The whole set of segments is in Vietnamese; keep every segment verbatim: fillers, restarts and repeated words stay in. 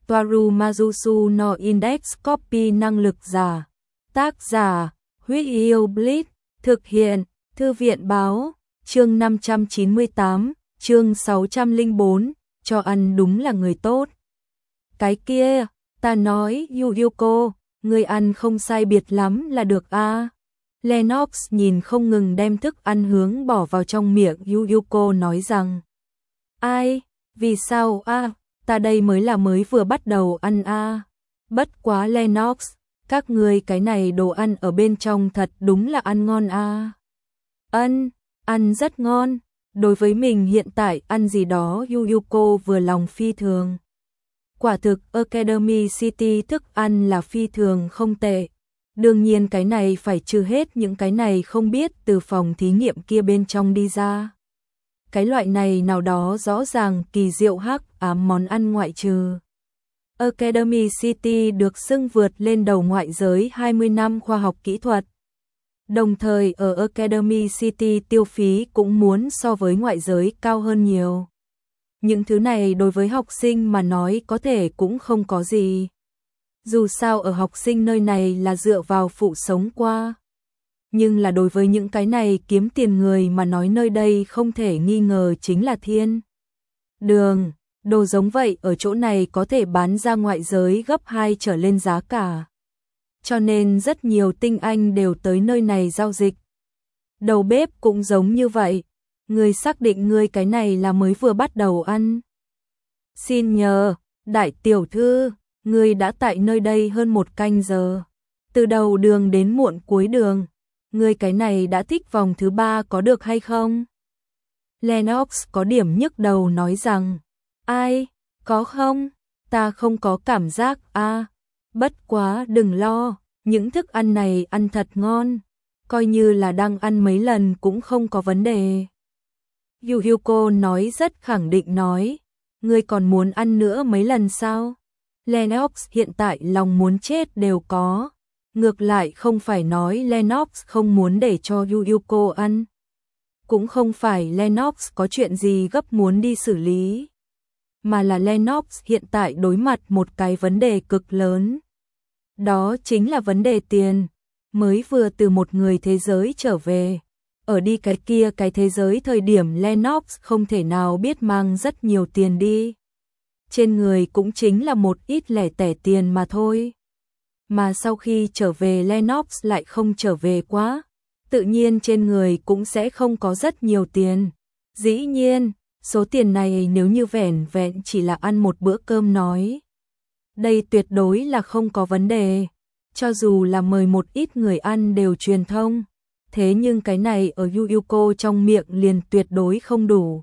Toaru Majusu no Index Copy năng lực giả. Tác giả, Huyết Yêu Blitz, thực hiện, Thư viện Báo, chương năm trăm chín mươi tám, chương sáu trăm lẻ bốn, cho ăn đúng là người tốt. Cái kia, ta nói, Yu Yuko, người ăn không sai biệt lắm là được a. À. Lennox nhìn không ngừng đem thức ăn hướng bỏ vào trong miệng Yu Yuko nói rằng, ai, vì sao a, à, ta đây mới là mới vừa bắt đầu ăn a. À. Bất quá Lennox, các người cái này đồ ăn ở bên trong thật đúng là ăn ngon a. À. Ân, ăn rất ngon, đối với mình hiện tại ăn gì đó Yu Yuko vừa lòng phi thường. Quả thực Academy City thức ăn là phi thường không tệ. Đương nhiên cái này phải trừ hết những cái này không biết từ phòng thí nghiệm kia bên trong đi ra. Cái loại này nào đó rõ ràng kỳ diệu hắc ám món ăn ngoại trừ. Academy City được xưng vượt lên đầu ngoại giới hai mươi năm khoa học kỹ thuật. Đồng thời ở Academy City tiêu phí cũng muốn so với ngoại giới cao hơn nhiều. Những thứ này đối với học sinh mà nói có thể cũng không có gì. Dù sao ở học sinh nơi này là dựa vào phụ sống qua. Nhưng là đối với những cái này kiếm tiền người mà nói nơi đây không thể nghi ngờ chính là thiên đường. Đồ giống vậy ở chỗ này có thể bán ra ngoại giới gấp hai trở lên giá cả. Cho nên rất nhiều tinh anh đều tới nơi này giao dịch. Đầu bếp cũng giống như vậy. Người xác định người cái này là mới vừa bắt đầu ăn. Xin nhờ, đại tiểu thư, người đã tại nơi đây hơn một canh giờ. Từ đầu đường đến muộn cuối đường. Người cái này đã thích vòng thứ ba có được hay không? Lennox có điểm nhức đầu nói rằng, ai, có không? Ta không có cảm giác a. À, bất quá đừng lo, những thức ăn này ăn thật ngon. Coi như là đang ăn mấy lần cũng không có vấn đề. Yu Yuko nói rất khẳng định nói, ngươi còn muốn ăn nữa mấy lần sao? Lennox hiện tại lòng muốn chết đều có. Ngược lại không phải nói Lennox không muốn để cho Yu Yuko ăn. Cũng không phải Lennox có chuyện gì gấp muốn đi xử lý. Mà là Lennox hiện tại đối mặt một cái vấn đề cực lớn. Đó chính là vấn đề tiền. Mới vừa từ một người thế giới trở về. Ở đi cái kia cái thế giới thời điểm Lennox không thể nào biết mang rất nhiều tiền đi. Trên người cũng chính là một ít lẻ tẻ tiền mà thôi. Mà sau khi trở về Lennox lại không trở về quá. Tự nhiên trên người cũng sẽ không có rất nhiều tiền. Dĩ nhiên, số tiền này nếu như vẻn vẹn chỉ là ăn một bữa cơm nói. Đây tuyệt đối là không có vấn đề. Cho dù là mời một ít người ăn đều truyền thông. Thế nhưng cái này ở Yu Yuko trong miệng liền tuyệt đối không đủ.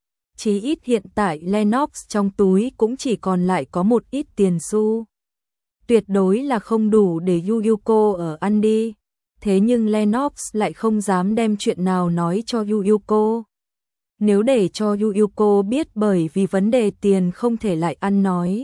Chí ít hiện tại Lennox trong túi cũng chỉ còn lại có một ít tiền xu. Tuyệt đối là không đủ để Yu Yuko ở ăn đi. Thế nhưng Lennox lại không dám đem chuyện nào nói cho Yu Yuko. Nếu để cho Yu Yuko biết bởi vì vấn đề tiền không thể lại ăn nói.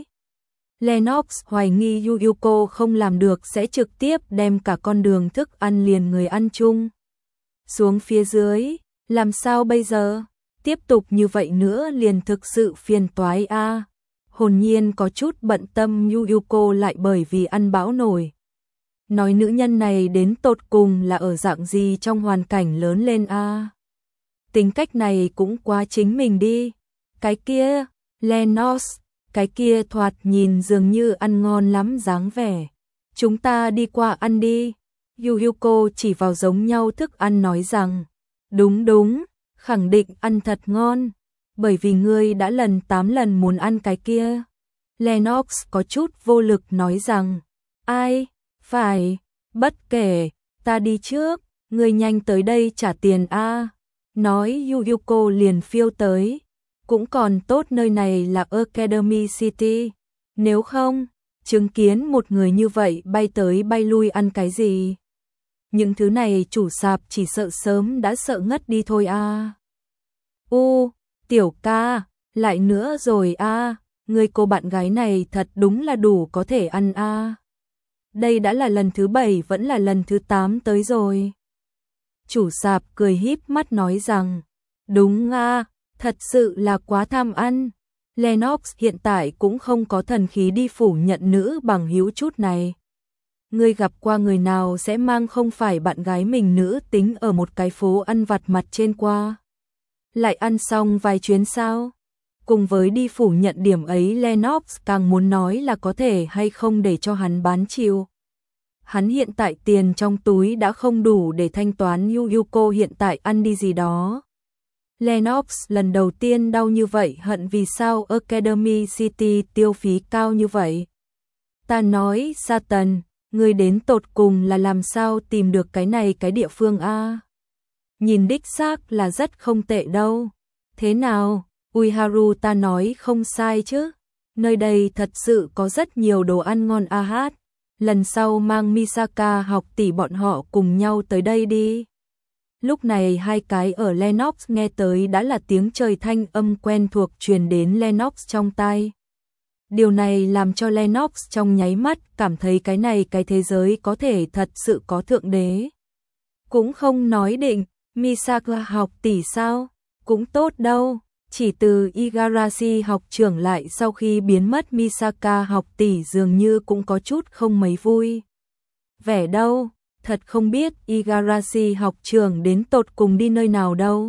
Lennox hoài nghi Yu Yuko không làm được sẽ trực tiếp đem cả con đường thức ăn liền người ăn chung. Xuống phía dưới, làm sao bây giờ? Tiếp tục như vậy nữa liền thực sự phiền toái a. À. Hồn nhiên có chút bận tâm Yu Yuko lại bởi vì ăn bão nổi. Nói nữ nhân này đến tột cùng là ở dạng gì trong hoàn cảnh lớn lên a. À. Tính cách này cũng quá chính mình đi. Cái kia, Lennox, cái kia thoạt nhìn dường như ăn ngon lắm dáng vẻ. Chúng ta đi qua ăn đi. Yu Yuko chỉ vào giống nhau thức ăn nói rằng, đúng đúng, khẳng định ăn thật ngon, bởi vì ngươi đã lần tám lần muốn ăn cái kia. Lennox có chút vô lực nói rằng, ai, phải, bất kể, ta đi trước, ngươi nhanh tới đây trả tiền a. À. Nói Yu Yuko liền phiêu tới, cũng còn tốt nơi này là Academy City, nếu không, chứng kiến một người như vậy bay tới bay lui ăn cái gì. Những thứ này chủ sạp chỉ sợ sớm đã sợ ngất đi thôi a. À. U, tiểu ca, lại nữa rồi a, à. Người cô bạn gái này thật đúng là đủ có thể ăn a. À. Đây đã là lần thứ bảy vẫn là lần thứ tám tới rồi. Chủ sạp cười híp mắt nói rằng, đúng a, à, thật sự là quá tham ăn. Lennox hiện tại cũng không có thần khí đi phủ nhận nữ bằng hữu chút này. Ngươi gặp qua người nào sẽ mang không phải bạn gái mình nữ tính ở một cái phố ăn vặt mặt trên qua. Lại ăn xong vài chuyến sao? Cùng với đi phủ nhận điểm ấy, Lennox càng muốn nói là có thể hay không để cho hắn bán chịu. Hắn hiện tại tiền trong túi đã không đủ để thanh toán Yu Yuko hiện tại ăn đi gì đó. Lennox lần đầu tiên đau như vậy, hận vì sao Academy City tiêu phí cao như vậy. Ta nói, Satan, ngươi đến tột cùng là làm sao tìm được cái này cái địa phương a? Nhìn đích xác là rất không tệ đâu. Thế nào, Uiharu, ta nói không sai chứ? Nơi đây thật sự có rất nhiều đồ ăn ngon a hát. Lần sau mang Misaka học tỷ bọn họ cùng nhau tới đây đi. Lúc này hai cái ở Lennox nghe tới đã là tiếng trời, thanh âm quen thuộc truyền đến Lennox trong tai. Điều này làm cho Lennox trong nháy mắt cảm thấy cái này cái thế giới có thể thật sự có thượng đế. Cũng không nói định, Misaka học tỷ sao? Cũng tốt đâu. Chỉ từ Igarashi học trưởng lại sau khi biến mất, Misaka học tỷ dường như cũng có chút không mấy vui vẻ đâu. Thật không biết Igarashi học trưởng đến tột cùng đi nơi nào đâu.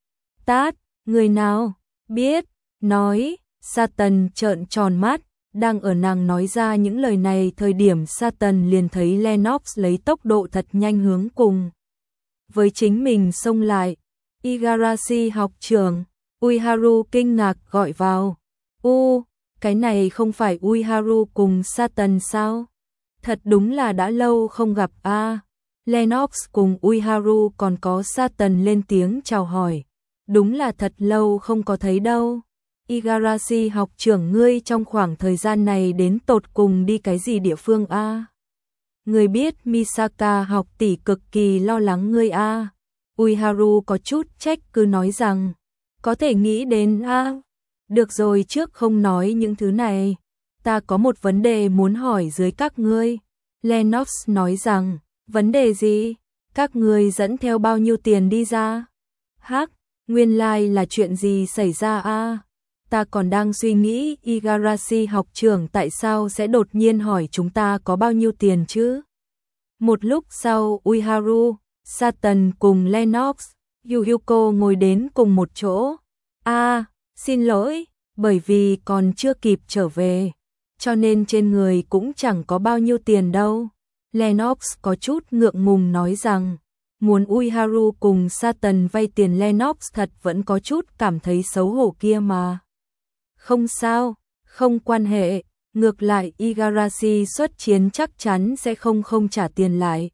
Tát, người nào biết? Nói, Satan trợn tròn mắt, đang ở nàng nói ra những lời này thời điểm Satan liền thấy Lennox lấy tốc độ thật nhanh hướng cùng với chính mình xông lại. Igarashi học trưởng, Uiharu kinh ngạc gọi vào. U, cái này không phải Uiharu cùng Satan sao? Thật đúng là đã lâu không gặp a. À, Lennox cùng Uiharu còn có Satan lên tiếng chào hỏi. Đúng là thật lâu không có thấy đâu. Igarashi học trưởng, ngươi trong khoảng thời gian này đến tột cùng đi cái gì địa phương a? À? Ngươi biết Misaka học tỷ cực kỳ lo lắng ngươi a. À? Uiharu có chút trách cứ nói rằng, có thể nghĩ đến a. À? Được rồi, trước không nói những thứ này, ta có một vấn đề muốn hỏi dưới các ngươi. Lennox nói rằng, vấn đề gì? Các ngươi dẫn theo bao nhiêu tiền đi ra? Hắc, nguyên lai like là chuyện gì xảy ra a? À? Ta còn đang suy nghĩ Igarashi học trưởng tại sao sẽ đột nhiên hỏi chúng ta có bao nhiêu tiền chứ? Một lúc sau, Uiharu, Satan cùng Lennox, Yuuko ngồi đến cùng một chỗ. A, à, xin lỗi, bởi vì còn chưa kịp trở về, cho nên trên người cũng chẳng có bao nhiêu tiền đâu. Lennox có chút ngượng ngùng nói rằng, muốn Uiharu cùng Satan vay tiền, Lennox thật vẫn có chút cảm thấy xấu hổ kia mà. Không sao, không quan hệ, ngược lại Igarashi xuất chiến chắc chắn sẽ không không trả tiền lại.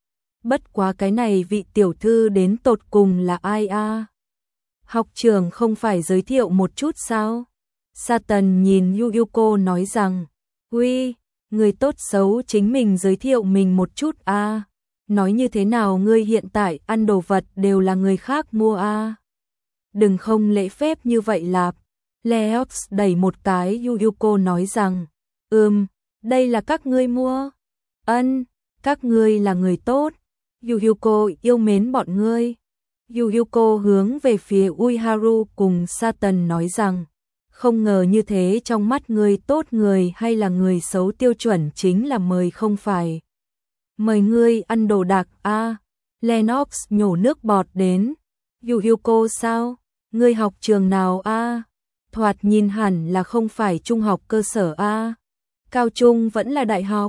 Bất quá cái này vị tiểu thư đến tột cùng là ai a? À? Học trưởng không phải giới thiệu một chút sao? Satan nhìn Yuuko nói rằng, "Uy, người tốt xấu chính mình giới thiệu mình một chút a. À? Nói như thế nào ngươi hiện tại ăn đồ vật đều là người khác mua a? À? Đừng không lễ phép như vậy lạp." Lennox đẩy một cái Yuuko nói rằng, "Ừm, đây là các ngươi mua." "Ân, các ngươi là người tốt. Yuuko yêu mến bọn ngươi." Yuuko hướng về phía Uiharu cùng Satan nói rằng, "Không ngờ như thế, trong mắt người tốt người hay là người xấu tiêu chuẩn chính là mời không phải. Mời ngươi ăn đồ đạc a." À, Lennox nhổ nước bọt đến. "Yuuko sao? Ngươi học trường nào a? À? Thoạt nhìn hẳn là không phải trung học cơ sở a. À? Cao trung vẫn là đại học?"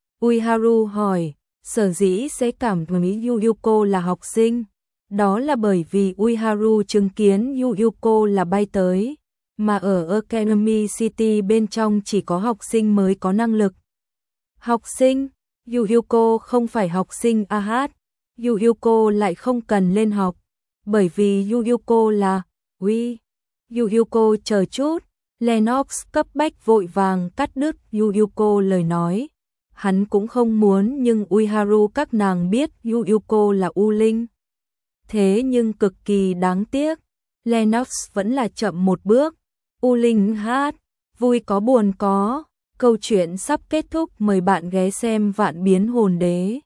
Uiharu hỏi. Sở dĩ sẽ cảm thấy Yuuko là học sinh, đó là bởi vì Uiharu chứng kiến Yuuko là bay tới, mà ở Academy City bên trong chỉ có học sinh mới có năng lực. Học sinh? Yuuko không phải học sinh a hát. Yuuko lại không cần lên học, bởi vì Yuuko là Uy. Yuuko chờ chút. Lennox cấp bách vội vàng cắt đứt Yuuko lời nói. Hắn cũng không muốn, nhưng Uiharu các nàng biết Yuuko là U Linh. Thế nhưng cực kỳ đáng tiếc, Lennox vẫn là chậm một bước. U Linh hát, vui có buồn có. Câu chuyện sắp kết thúc, mời bạn ghé xem Vạn Biến Hồn Đế.